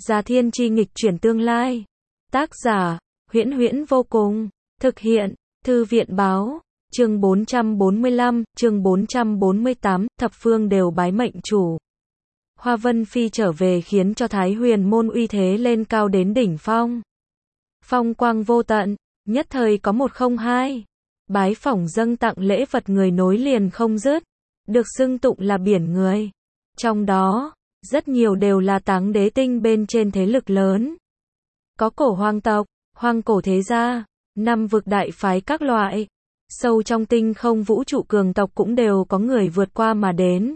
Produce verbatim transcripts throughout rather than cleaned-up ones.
Gia Thiên chi nghịch chuyển tương lai. Tác giả, Huyễn Huyễn vô cùng. Thực hiện, Thư viện báo. Chương bốn trăm bốn mươi lăm, chương bốn trăm bốn mươi tám, thập phương đều bái mệnh chủ. Hoa Vân Phi trở về khiến cho Thái Huyền môn uy thế lên cao đến đỉnh phong. Phong quang vô tận, nhất thời có một không hai. Bái phỏng dâng tặng lễ vật người nối liền không dứt, được xưng tụng là biển người. Trong đó, rất nhiều đều là táng đế tinh bên trên thế lực lớn. Có cổ hoàng tộc, hoàng cổ thế gia, năm vực đại phái các loại. Sâu trong tinh không vũ trụ cường tộc cũng đều có người vượt qua mà đến.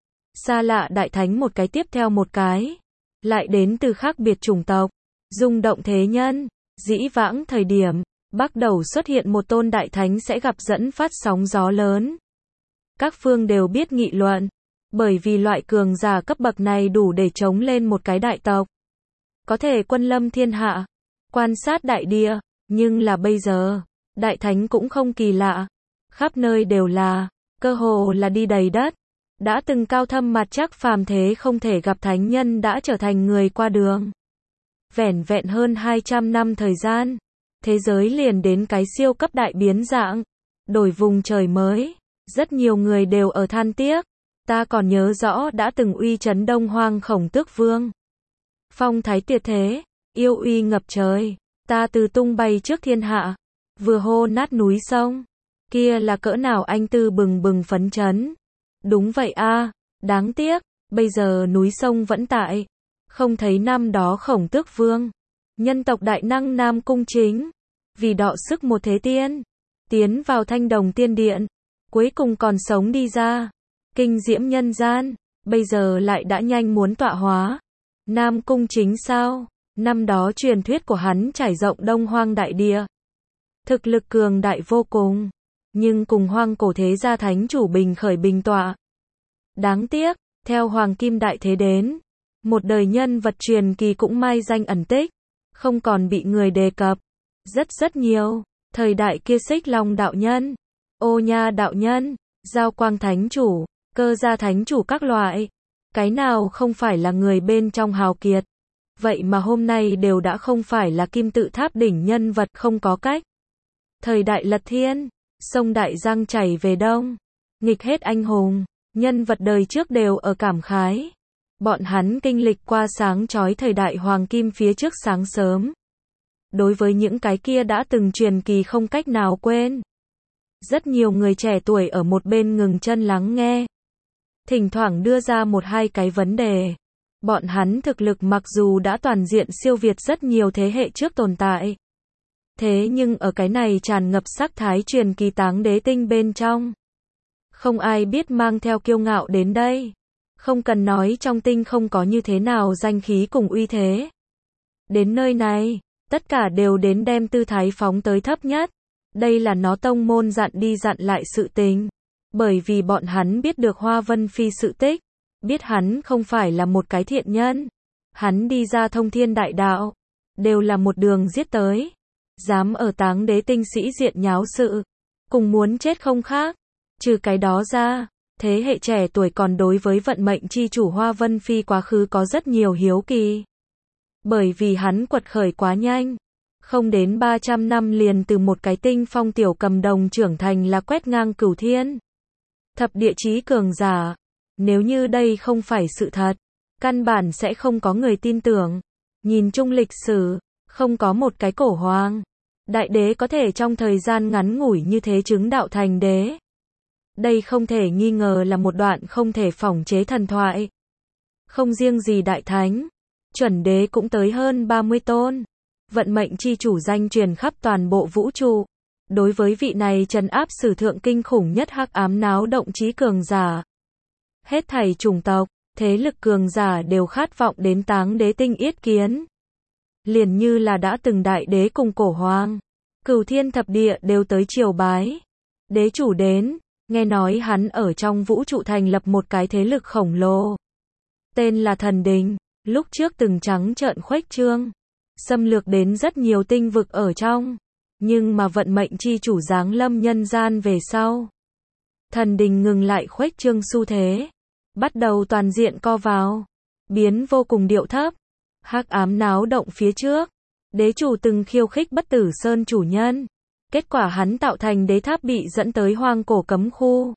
Xa lạ đại thánh một cái tiếp theo một cái. Lại đến từ khác biệt chủng tộc. Rung động thế nhân. Dĩ vãng thời điểm, bắt đầu xuất hiện một tôn đại thánh sẽ gặp dẫn phát sóng gió lớn. Các phương đều biết nghị luận. Bởi vì loại cường giả cấp bậc này đủ để chống lên một cái đại tộc. Có thể quân lâm thiên hạ. Quan sát đại địa. Nhưng là bây giờ, đại thánh cũng không kỳ lạ. Khắp nơi đều là, cơ hồ là đi đầy đất. Đã từng cao thâm mặt chắc phàm thế không thể gặp thánh nhân đã trở thành người qua đường. Vẻn vẹn hơn hai trăm năm thời gian, thế giới liền đến cái siêu cấp đại biến dạng, đổi vùng trời mới. Rất nhiều người đều ở than tiếc. Ta còn nhớ rõ đã từng uy chấn Đông Hoang Khổng Tước Vương. Phong thái tuyệt thế, yêu uy ngập trời. Ta từ tung bay trước thiên hạ, vừa hô nát núi sông. Kia là cỡ nào anh tư bừng bừng phấn chấn. Đúng vậy a, đáng tiếc, bây giờ núi sông vẫn tại. Không thấy năm đó Khổng Tước Vương, nhân tộc đại năng Nam Cung Chính, vì đọ sức một thế tiên, tiến vào Thanh Đồng Tiên Điện, cuối cùng còn sống đi ra, kinh diễm nhân gian, bây giờ lại đã nhanh muốn tọa hóa. Nam Cung Chính sao? Năm đó truyền thuyết của hắn trải rộng Đông Hoang đại địa. Thực lực cường đại vô cùng, nhưng cùng Hoang cổ thế gia thánh chủ bình khởi bình tọa. Đáng tiếc, theo Hoàng Kim đại thế đến, một đời nhân vật truyền kỳ cũng mai danh ẩn tích, không còn bị người đề cập. Rất rất nhiều, thời đại kia Xích Long đạo nhân, Ô Nha đạo nhân, Giao Quang thánh chủ, Cơ gia thánh chủ các loại, cái nào không phải là người bên trong hào kiệt. Vậy mà hôm nay đều đã không phải là kim tự tháp đỉnh nhân vật, không có cách. Thời đại lật thiên, sông Đại Giang chảy về đông, nghịch hết anh hùng, nhân vật đời trước đều ở cảm khái. Bọn hắn kinh lịch qua sáng chói thời đại hoàng kim phía trước sáng sớm. Đối với những cái kia đã từng truyền kỳ không cách nào quên. Rất nhiều người trẻ tuổi ở một bên ngừng chân lắng nghe. Thỉnh thoảng đưa ra một hai cái vấn đề. Bọn hắn thực lực mặc dù đã toàn diện siêu việt rất nhiều thế hệ trước tồn tại. Thế nhưng ở cái này tràn ngập sắc thái truyền kỳ táng đế tinh bên trong. Không ai biết mang theo kiêu ngạo đến đây. Không cần nói trong tinh không có như thế nào danh khí cùng uy thế. Đến nơi này, tất cả đều đến đem tư thái phóng tới thấp nhất. Đây là nó tông môn dặn đi dặn lại sự tình. Bởi vì bọn hắn biết được Hoa Vân Phi sự tích. Biết hắn không phải là một cái thiện nhân. Hắn đi ra thông thiên đại đạo. Đều là một đường giết tới. Dám ở táng đế tinh sĩ diện nháo sự. Cùng muốn chết không khác. Trừ cái đó ra, thế hệ trẻ tuổi còn đối với vận mệnh chi chủ Hoa Vân Phi quá khứ có rất nhiều hiếu kỳ. Bởi vì hắn quật khởi quá nhanh. Không đến ba trăm năm liền từ một cái tinh phong tiểu cầm đồng trưởng thành là quét ngang cửu thiên. Thập địa chí cường giả. Nếu như đây không phải sự thật, căn bản sẽ không có người tin tưởng. Nhìn chung lịch sử, không có một cái cổ hoàng đại đế có thể trong thời gian ngắn ngủi như thế chứng đạo thành đế. Đây không thể nghi ngờ là một đoạn không thể phỏng chế thần thoại. Không riêng gì đại thánh, chuẩn đế cũng tới hơn ba mươi tôn. Vận mệnh chi chủ danh truyền khắp toàn bộ vũ trụ. Đối với vị này trấn áp sử thượng kinh khủng nhất hắc ám náo động chí cường giả. Hết thảy chủng tộc, thế lực cường giả đều khát vọng đến táng đế tinh yết kiến. Liền như là đã từng đại đế cùng cổ hoàng, cửu thiên thập địa đều tới triều bái. Đế chủ đến, nghe nói hắn ở trong vũ trụ thành lập một cái thế lực khổng lồ. Tên là Thần Đình, lúc trước từng trắng trợn khuếch trương. Xâm lược đến rất nhiều tinh vực ở trong. Nhưng mà vận mệnh chi chủ giáng lâm nhân gian về sau. Thần Đình ngừng lại khuếch trương xu thế. Bắt đầu toàn diện co vào. Biến vô cùng điệu thấp. Hắc ám náo động phía trước, đế chủ từng khiêu khích Bất Tử Sơn chủ nhân. Kết quả hắn tạo thành đế tháp bị dẫn tới hoang cổ cấm khu.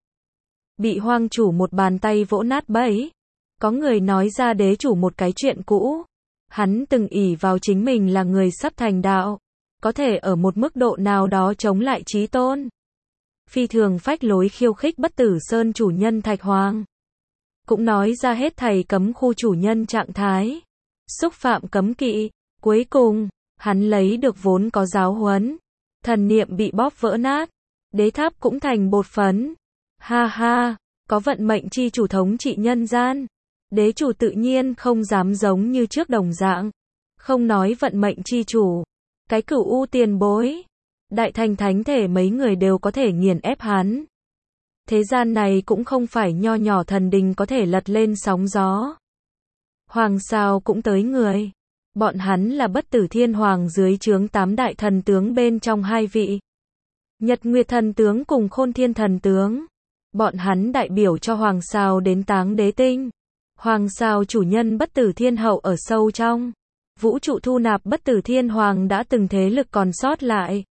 Bị hoang chủ một bàn tay vỗ nát bẫy. Có người nói ra đế chủ một cái chuyện cũ. Hắn từng ỷ vào chính mình là người sắp thành đạo. Có thể ở một mức độ nào đó chống lại chí tôn. Phi thường phách lối khiêu khích Bất Tử Sơn chủ nhân Thạch Hoàng. Cũng nói ra hết thầy cấm khu chủ nhân trạng thái. Xúc phạm cấm kỵ. Cuối cùng, hắn lấy được vốn có giáo huấn. Thần niệm bị bóp vỡ nát. Đế tháp cũng thành bột phấn. Ha ha, có vận mệnh chi chủ thống trị nhân gian. Đế chủ tự nhiên không dám giống như trước đồng dạng. Không nói vận mệnh chi chủ. Cái cửu u tiền bối. Đại thành thánh thể mấy người đều có thể nghiền ép hắn. Thế gian này cũng không phải nho nhỏ thần đình có thể lật lên sóng gió. Hoàng sao cũng tới người. Bọn hắn là Bất Tử Thiên Hoàng dưới trướng tám đại thần tướng bên trong hai vị. Nhật Nguyệt thần tướng cùng Khôn Thiên thần tướng. Bọn hắn đại biểu cho Hoàng sao đến Táng Đế Tinh. Hoàng sao chủ nhân Bất Tử Thiên Hậu ở sâu trong vũ trụ thu nạp Bất Tử Thiên Hoàng đã từng thế lực còn sót lại.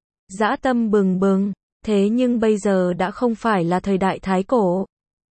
Dã tâm bừng bừng, thế nhưng bây giờ đã không phải là thời đại thái cổ.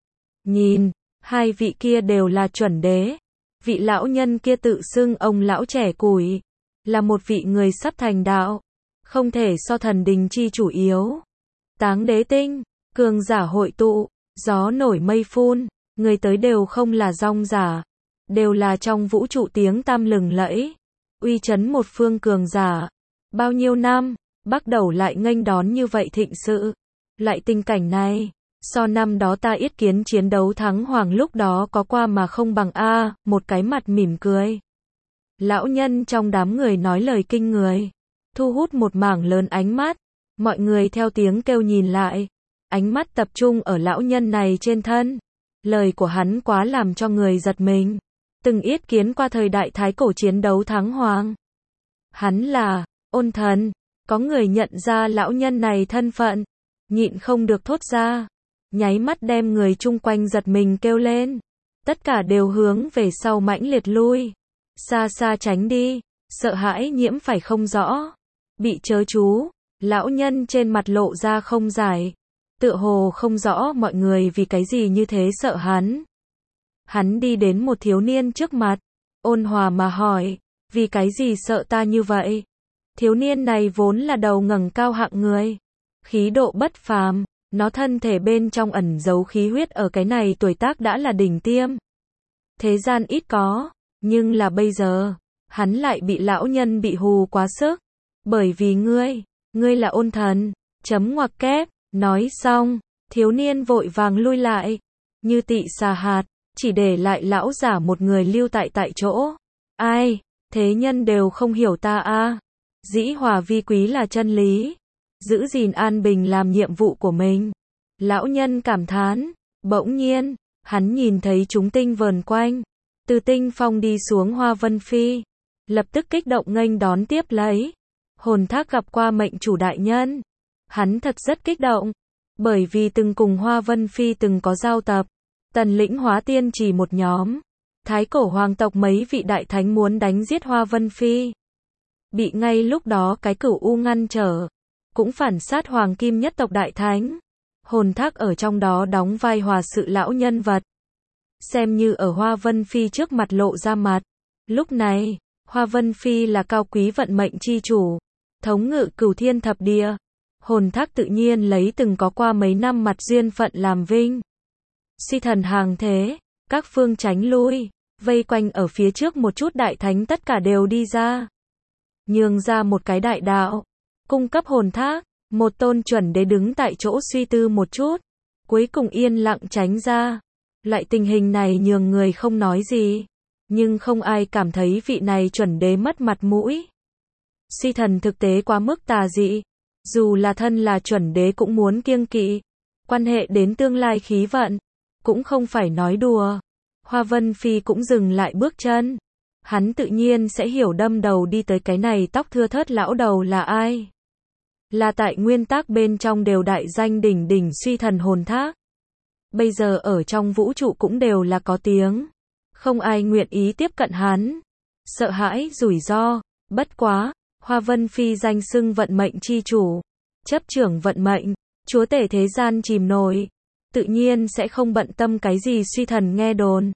Nhìn, hai vị kia đều là chuẩn đế. Vị lão nhân kia tự xưng ông lão trẻ củi, là một vị người sắp thành đạo, không thể so thần đình chi chủ yếu. Táng Đế Tinh, cường giả hội tụ, gió nổi mây phun, người tới đều không là rong giả, đều là trong vũ trụ tiếng tam lừng lẫy, uy chấn một phương cường giả. Bao nhiêu năm, bắt đầu lại nghênh đón như vậy thịnh sự, lại tình cảnh này. So năm đó ta yết kiến chiến đấu thắng hoàng lúc đó có qua mà không bằng a, một cái mặt mỉm cười. Lão nhân trong đám người nói lời kinh người, thu hút một mảng lớn ánh mắt, mọi người theo tiếng kêu nhìn lại, ánh mắt tập trung ở lão nhân này trên thân. Lời của hắn quá làm cho người giật mình, từng yết kiến qua thời đại thái cổ chiến đấu thắng hoàng. Hắn là Ôn Thần, có người nhận ra lão nhân này thân phận, nhịn không được thốt ra. Nháy mắt đem người chung quanh giật mình kêu lên. Tất cả đều hướng về sau mãnh liệt lui. Xa xa tránh đi. Sợ hãi nhiễm phải không rõ. Bị chớ chú. Lão nhân trên mặt lộ ra không giải. Tựa hồ không rõ mọi người vì cái gì như thế sợ hắn. Hắn đi đến một thiếu niên trước mặt. Ôn hòa mà hỏi. Vì cái gì sợ ta như vậy? Thiếu niên này vốn là đầu ngẩng cao hạng người. Khí độ bất phàm. Nó thân thể bên trong ẩn giấu khí huyết ở cái này tuổi tác đã là đỉnh tiêm. Thế gian ít có, nhưng là bây giờ, hắn lại bị lão nhân bị hù quá sức. Bởi vì ngươi, ngươi là Ôn Thần, chấm ngoặc kép, nói xong, thiếu niên vội vàng lui lại, như tị xà hạt, chỉ để lại lão giả một người lưu tại tại chỗ. Ai, thế nhân đều không hiểu ta a. Dĩ hòa vi quý là chân lý. Giữ gìn an bình làm nhiệm vụ của mình. Lão nhân cảm thán. Bỗng nhiên, hắn nhìn thấy chúng tinh vờn quanh. Từ tinh phong đi xuống Hoa Vân Phi. Lập tức kích động nghênh đón tiếp lấy. Hồn Thác gặp qua mệnh chủ đại nhân. Hắn thật rất kích động. Bởi vì từng cùng Hoa Vân Phi từng có giao tập. Tần lĩnh hóa tiên chỉ một nhóm. Thái cổ hoàng tộc mấy vị đại thánh muốn đánh giết Hoa Vân Phi. Bị ngay lúc đó cái cửu u ngăn trở. Cũng phản sát hoàng kim nhất tộc đại thánh. Hồn Thác ở trong đó đóng vai hòa sự lão nhân vật. Xem như ở Hoa Vân Phi trước mặt lộ ra mặt. Lúc này, Hoa Vân Phi là cao quý vận mệnh chi chủ. Thống ngự cửu thiên thập địa. Hồn Thác tự nhiên lấy từng có qua mấy năm mặt duyên phận làm vinh. Suy thần hàng thế, các phương tránh lui, vây quanh ở phía trước một chút đại thánh tất cả đều đi ra. Nhường ra một cái đại đạo. Cung cấp Hồn Thác, một tôn chuẩn đế đứng tại chỗ suy tư một chút, cuối cùng yên lặng tránh ra. Lại tình hình này nhường người không nói gì, nhưng không ai cảm thấy vị này chuẩn đế mất mặt mũi. Suy thần thực tế quá mức tà dị, dù là thân là chuẩn đế cũng muốn kiêng kỵ, quan hệ đến tương lai khí vận, cũng không phải nói đùa. Hoa Vân Phi cũng dừng lại bước chân. Hắn tự nhiên sẽ hiểu đâm đầu đi tới cái này tóc thưa thớt lão đầu là ai. Là tại nguyên tắc bên trong đều đại danh đỉnh đỉnh suy thần Hồn Thác. Bây giờ ở trong vũ trụ cũng đều là có tiếng. Không ai nguyện ý tiếp cận hắn. sợ hãi rủi ro, bất quá, Hoa Vân Phi danh xưng vận mệnh chi chủ, chấp trưởng vận mệnh, chúa tể thế gian chìm nổi, tự nhiên sẽ không bận tâm cái gì suy thần nghe đồn.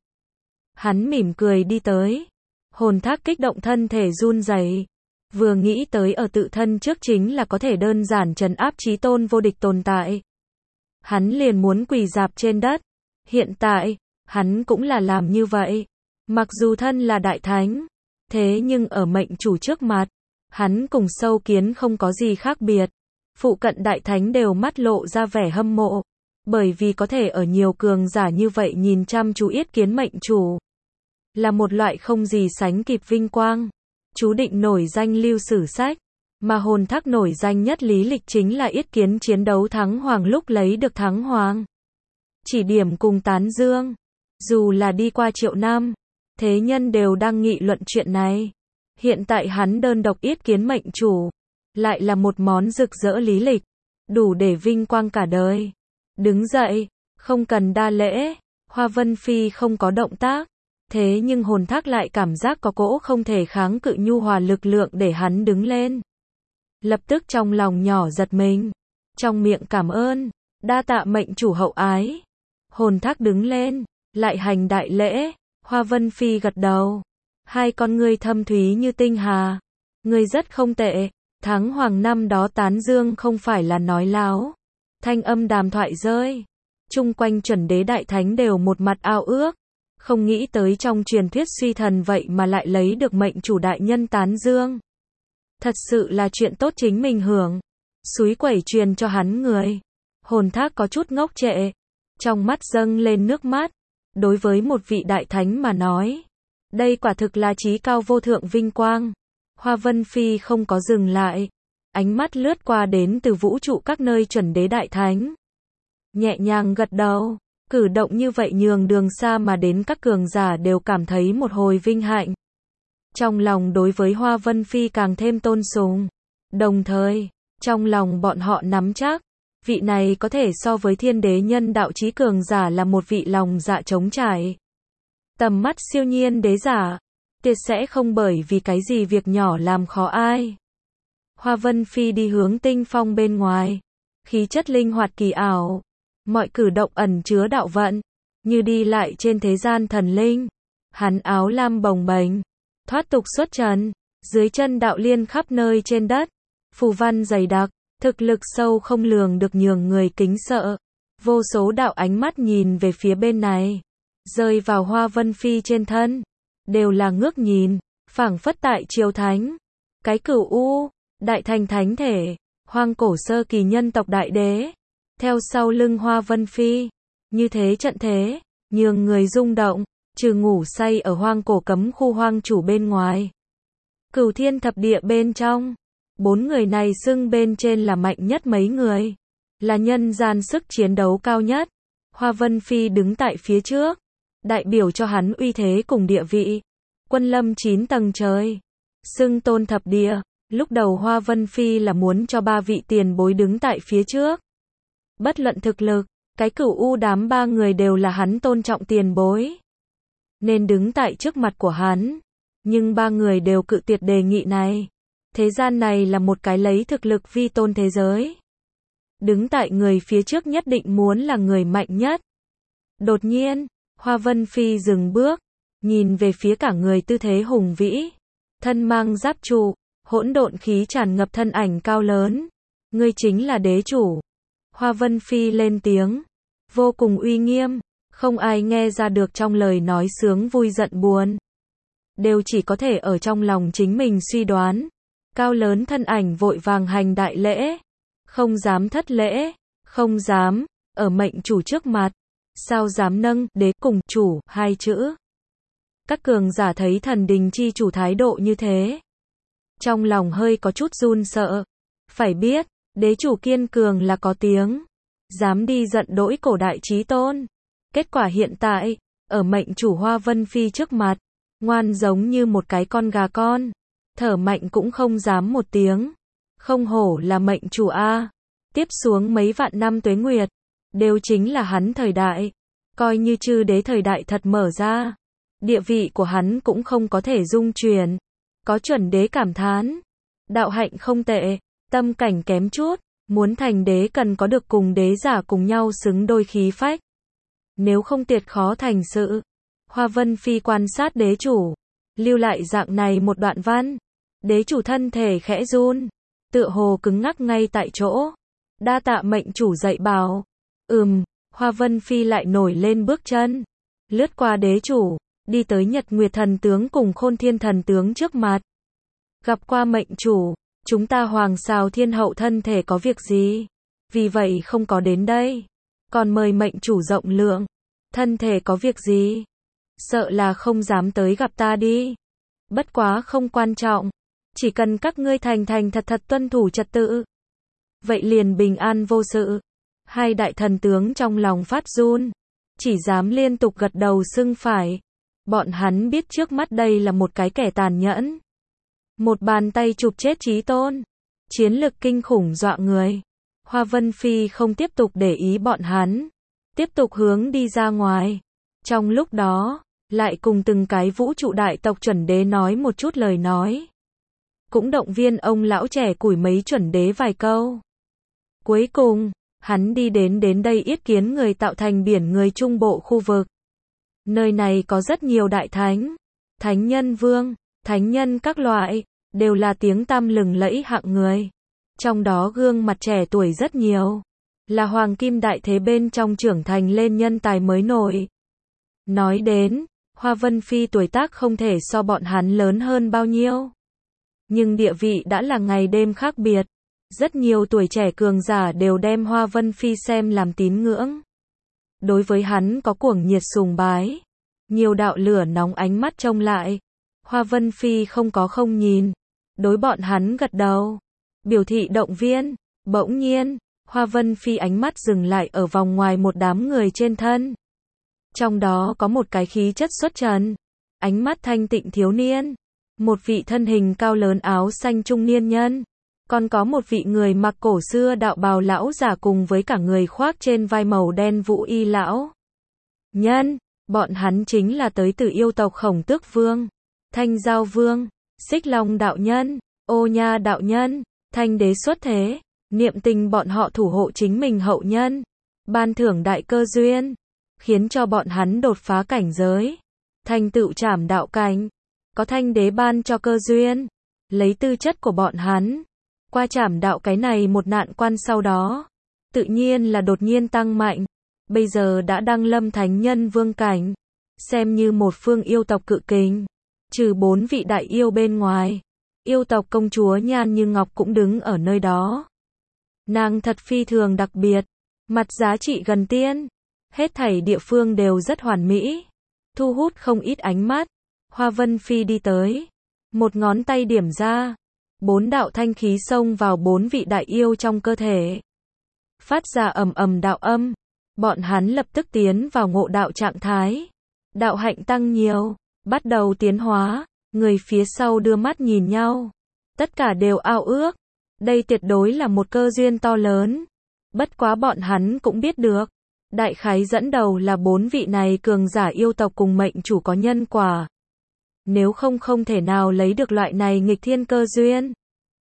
Hắn mỉm cười đi tới, hồn thác kích động thân thể run rẩy, vừa nghĩ tới ở tự thân trước chính là có thể đơn giản trấn áp chí tôn vô địch tồn tại. Hắn liền muốn quỳ rạp trên đất, hiện tại, hắn cũng là làm như vậy, mặc dù thân là đại thánh, thế nhưng ở mệnh chủ trước mặt, hắn cùng sâu kiến không có gì khác biệt. Phụ cận đại thánh đều mắt lộ ra vẻ hâm mộ, bởi vì có thể ở nhiều cường giả như vậy nhìn chăm chú yết kiến mệnh chủ, là một loại không gì sánh kịp vinh quang, chú định nổi danh lưu sử sách, mà hồn thác nổi danh nhất lý lịch chính là yết kiến chiến đấu thắng hoàng lúc lấy được thắng hoàng. Chỉ điểm cùng tán dương, dù là đi qua triệu năm, thế nhân đều đang nghị luận chuyện này. Hiện tại hắn đơn độc yết kiến mệnh chủ, lại là một món rực rỡ lý lịch, đủ để vinh quang cả đời. Đứng dậy, không cần đa lễ, Hoa Vân Phi không có động tác, thế nhưng hồn thác lại cảm giác có cỗ không thể kháng cự nhu hòa lực lượng để hắn đứng lên. Lập tức trong lòng nhỏ giật mình, trong miệng cảm ơn, đa tạ mệnh chủ hậu ái. Hồn thác đứng lên, lại hành đại lễ, Hoa Vân Phi gật đầu, hai con ngươi thâm thúy như tinh hà, ngươi rất không tệ. Thắng hoàng năm đó tán dương không phải là nói láo. Thanh âm đàm thoại rơi, chung quanh chuẩn đế đại thánh đều một mặt ao ước, không nghĩ tới trong truyền thuyết suy thần vậy mà lại lấy được mệnh chủ đại nhân tán dương. Thật sự là chuyện tốt chính mình hưởng, xúi quẩy truyền cho hắn người. Hồn thác có chút ngốc trệ, trong mắt dâng lên nước mắt, đối với một vị đại thánh mà nói, đây quả thực là chí cao vô thượng vinh quang. Hoa Vân Phi không có dừng lại, ánh mắt lướt qua đến từ vũ trụ các nơi chuẩn đế đại thánh. Nhẹ nhàng gật đầu, cử động như vậy nhường đường xa mà đến các cường giả đều cảm thấy một hồi vinh hạnh. Trong lòng đối với Hoa Vân Phi càng thêm tôn sùng, đồng thời, trong lòng bọn họ nắm chắc, vị này có thể so với thiên đế nhân đạo chí cường giả là một vị lòng dạ trống trải. Tầm mắt siêu nhiên đế giả, tuyệt sẽ không bởi vì cái gì việc nhỏ làm khó ai. Hoa Vân Phi đi hướng tinh phong bên ngoài, khí chất linh hoạt kỳ ảo, mọi cử động ẩn chứa đạo vận, như đi lại trên thế gian thần linh. Hắn áo lam bồng bềnh, thoát tục xuất trần, dưới chân đạo liên khắp nơi trên đất, phù văn dày đặc, thực lực sâu không lường được nhường người kính sợ. Vô số đạo ánh mắt nhìn về phía bên này, rơi vào Hoa Vân Phi trên thân, đều là ngước nhìn, phảng phất tại triều thánh. Cái Cửu U, đại thành thánh thể, hoang cổ sơ kỳ nhân tộc đại đế, theo sau lưng Hoa Vân Phi, như thế trận thế, nhường người rung động, trừ ngủ say ở hoang cổ cấm khu hoang chủ bên ngoài. Cửu thiên thập địa bên trong, bốn người này xưng bên trên là mạnh nhất mấy người, là nhân gian sức chiến đấu cao nhất. Hoa Vân Phi đứng tại phía trước, đại biểu cho hắn uy thế cùng địa vị. Quân lâm chín tầng trời, xưng tôn thập địa. Lúc đầu Hoa Vân Phi là muốn cho ba vị tiền bối đứng tại phía trước. Bất luận thực lực, cái Cửu U đám ba người đều là hắn tôn trọng tiền bối, nên đứng tại trước mặt của hắn. Nhưng ba người đều cự tuyệt đề nghị này. Thế gian này là một cái lấy thực lực vi tôn thế giới. Đứng tại người phía trước nhất định muốn là người mạnh nhất. Đột nhiên, Hoa Vân Phi dừng bước, nhìn về phía cả người tư thế hùng vĩ, thân mang giáp trụ, hỗn độn khí tràn ngập thân ảnh cao lớn. Ngươi chính là đế chủ. Hoa Vân Phi lên tiếng, vô cùng uy nghiêm, không ai nghe ra được trong lời nói sướng vui giận buồn. Đều chỉ có thể ở trong lòng chính mình suy đoán. Cao lớn thân ảnh vội vàng hành đại lễ, không dám thất lễ, không dám, ở mệnh chủ trước mặt, sao dám nâng đế cùng chủ hai chữ. Các cường giả thấy thần đình chi chủ thái độ như thế, trong lòng hơi có chút run sợ. Phải biết, đế chủ kiên cường là có tiếng, dám đi giận đỗi cổ đại chí tôn. Kết quả hiện tại, ở mệnh chủ Hoa Vân Phi trước mặt, ngoan giống như một cái con gà con, thở mạnh cũng không dám một tiếng. Không hổ là mệnh chủ a. Tiếp xuống mấy vạn năm tuế nguyệt, đều chính là hắn thời đại. Coi như chư đế thời đại thật mở ra, địa vị của hắn cũng không có thể dung chuyển. Có chuẩn đế cảm thán, đạo hạnh không tệ, tâm cảnh kém chút, muốn thành đế cần có được cùng đế giả cùng nhau xứng đôi khí phách. Nếu không tiệt khó thành sự. Hoa Vân Phi quan sát đế chủ, lưu lại dạng này một đoạn văn. Đế chủ thân thể khẽ run, tựa hồ cứng ngắc ngay tại chỗ. Đa tạ mệnh chủ dạy bảo. Ừm, Hoa Vân Phi lại nổi lên bước chân, lướt qua đế chủ, đi tới Nhật Nguyệt thần tướng cùng Khôn Thiên thần tướng trước mặt. Gặp qua mệnh chủ, chúng ta Hoàng Sào Thiên hậu thân thể có việc gì, vì vậy không có đến đây. Còn mời mệnh chủ rộng lượng, thân thể có việc gì? Sợ là không dám tới gặp ta đi. Bất quá không quan trọng, chỉ cần các ngươi thành thành thật thật tuân thủ trật tự. Vậy liền bình an vô sự. Hai đại thần tướng trong lòng phát run, chỉ dám liên tục gật đầu xưng phải. Bọn hắn biết trước mắt đây là một cái kẻ tàn nhẫn. Một bàn tay chụp chết Chí Tôn. Chiến lực kinh khủng dọa người. Hoa Vân Phi không tiếp tục để ý bọn hắn, tiếp tục hướng đi ra ngoài. Trong lúc đó, lại cùng từng cái vũ trụ đại tộc chuẩn đế nói một chút lời nói. Cũng động viên ông lão trẻ củi mấy chuẩn đế vài câu. Cuối cùng, hắn đi đến đến đây yết kiến người tạo thành biển người trung bộ khu vực. Nơi này có rất nhiều đại thánh, thánh nhân vương, thánh nhân các loại, đều là tiếng tăm lừng lẫy hạng người. Trong đó gương mặt trẻ tuổi rất nhiều, là hoàng kim đại thế bên trong trưởng thành lên nhân tài mới nổi. Nói đến, Hoa Vân Phi tuổi tác không thể so bọn hắn lớn hơn bao nhiêu. Nhưng địa vị đã là ngày đêm khác biệt. Rất nhiều tuổi trẻ cường giả đều đem Hoa Vân Phi xem làm tín ngưỡng. Đối với hắn có cuồng nhiệt sùng bái. Nhiều đạo lửa nóng ánh mắt trông lại. Hoa Vân Phi không có không nhìn. Đối bọn hắn gật đầu, biểu thị động viên. Bỗng nhiên, Hoa Vân Phi ánh mắt dừng lại ở vòng ngoài một đám người trên thân. Trong đó có một cái khí chất xuất trần, ánh mắt thanh tịnh thiếu niên. Một vị thân hình cao lớn áo xanh trung niên nhân. Còn có một vị người mặc cổ xưa đạo bào lão giả cùng với cả người khoác trên vai màu đen vũ y lão nhân. Bọn hắn chính là tới từ yêu tộc Khổng Tước Vương, Thanh Giao Vương, Xích Long đạo nhân, Ô Nha đạo nhân. Thanh đế xuất thế, niệm tình bọn họ thủ hộ chính mình hậu nhân, ban thưởng đại cơ duyên, khiến cho bọn hắn đột phá cảnh giới, thành tựu trảm đạo cảnh. Có thanh đế ban cho cơ duyên, lấy tư chất của bọn hắn, qua trảm đạo cái này một nạn quan sau đó, tự nhiên là đột nhiên tăng mạnh, bây giờ đã đăng lâm thánh nhân vương cảnh, xem như một phương yêu tộc cự kình. Trừ bốn vị đại yêu bên ngoài, yêu tộc công chúa Nhan Như Ngọc cũng đứng ở nơi đó. Nàng thật phi thường đặc biệt, mặt giá trị gần tiên, hết thảy địa phương đều rất hoàn mỹ, thu hút không ít ánh mắt. Hoa Vân Phi đi tới, một ngón tay điểm ra, bốn đạo thanh khí xông vào bốn vị đại yêu trong cơ thể, phát ra ầm ầm đạo âm. Bọn hắn lập tức tiến vào ngộ đạo trạng thái, đạo hạnh tăng nhiều, bắt đầu tiến hóa. Người phía sau đưa mắt nhìn nhau, tất cả đều ao ước, đây tuyệt đối là một cơ duyên to lớn. Bất quá bọn hắn cũng biết được, đại khái dẫn đầu là bốn vị này cường giả yêu tộc cùng mệnh chủ có nhân quả. Nếu không không thể nào lấy được loại này nghịch thiên cơ duyên.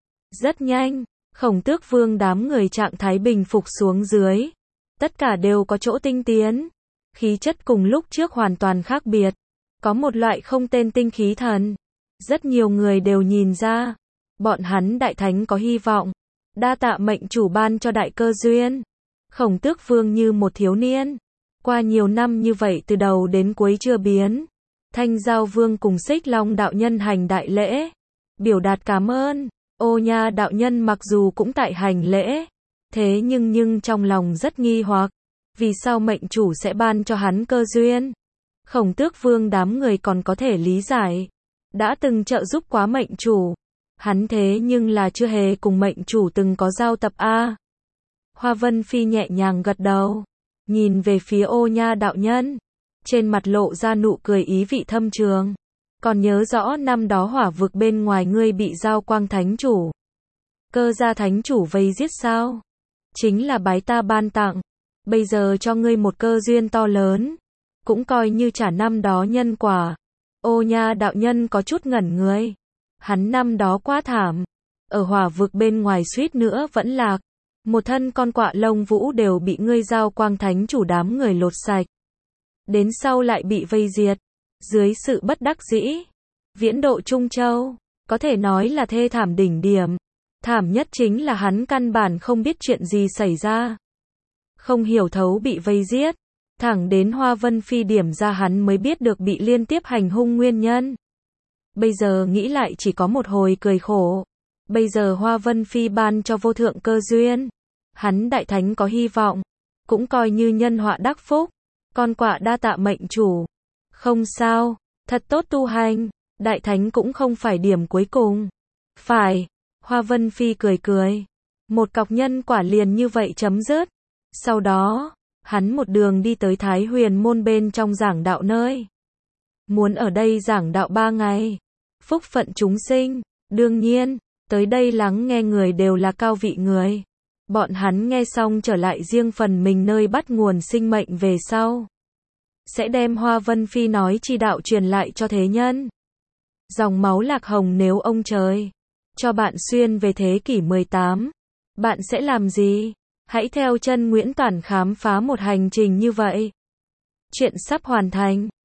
Rất nhanh, Khổng Tước Vương đám người trạng thái bình phục xuống dưới, tất cả đều có chỗ tinh tiến, khí chất cùng lúc trước hoàn toàn khác biệt. Có một loại không tên tinh khí thần. Rất nhiều người đều nhìn ra, bọn hắn đại thánh có hy vọng. Đa tạ mệnh chủ ban cho đại cơ duyên. Khổng Tước Vương như một thiếu niên, qua nhiều năm như vậy từ đầu đến cuối chưa biến. Thanh Giao Vương cùng Xích Long đạo nhân hành đại lễ, biểu đạt cảm ơn. Ô Nha đạo nhân mặc dù cũng tại hành lễ, thế nhưng nhưng trong lòng rất nghi hoặc, vì sao mệnh chủ sẽ ban cho hắn cơ duyên. Khổng Tước Vương đám người còn có thể lý giải, đã từng trợ giúp quá mệnh chủ, hắn thế nhưng là chưa hề cùng mệnh chủ từng có giao tập a. Hoa Vân Phi nhẹ nhàng gật đầu, nhìn về phía Ô Nha đạo nhân, trên mặt lộ ra nụ cười ý vị thâm trường. Còn nhớ rõ năm đó hỏa vực bên ngoài ngươi bị Giao Quang Thánh Chủ, Cơ Gia Thánh Chủ vây giết sao? Chính là bái ta ban tặng, bây giờ cho ngươi một cơ duyên to lớn, cũng coi như trả năm đó nhân quả. Ô nha, đạo nhân có chút ngẩn người. Hắn năm đó quá thảm. Ở hỏa vực bên ngoài suýt nữa vẫn lạc. Một thân con quạ lông vũ đều bị ngươi giao quang thánh chủ đám người lột sạch. Đến sau lại bị vây diệt. Dưới sự bất đắc dĩ, viễn độ Trung Châu, có thể nói là thê thảm đỉnh điểm. Thảm nhất chính là hắn căn bản không biết chuyện gì xảy ra. Không hiểu thấu bị vây giết. Thẳng đến Hoa Vân Phi điểm ra hắn mới biết được bị liên tiếp hành hung nguyên nhân. Bây giờ nghĩ lại chỉ có một hồi cười khổ. Bây giờ Hoa Vân Phi ban cho vô thượng cơ duyên. Hắn đại thánh có hy vọng. Cũng coi như nhân họa đắc phúc. Con quạ đa tạ mệnh chủ. Không sao, thật tốt tu hành. Đại thánh cũng không phải điểm cuối cùng. Phải. Hoa Vân Phi cười cười. Một cọc nhân quả liền như vậy chấm dứt. Sau đó, hắn một đường đi tới Thái Huyền môn bên trong giảng đạo nơi. Muốn ở đây giảng đạo ba ngày. Phúc phận chúng sinh. Đương nhiên, tới đây lắng nghe người đều là cao vị người. Bọn hắn nghe xong trở lại riêng phần mình nơi bắt nguồn sinh mệnh về sau. Sẽ đem Hoa Vân Phi nói chi đạo truyền lại cho thế nhân. Dòng máu lạc hồng nếu ông trời cho bạn xuyên về thế kỷ mười tám, bạn sẽ làm gì? Hãy theo chân Nguyễn Toản khám phá một hành trình như vậy. Chuyện sắp hoàn thành.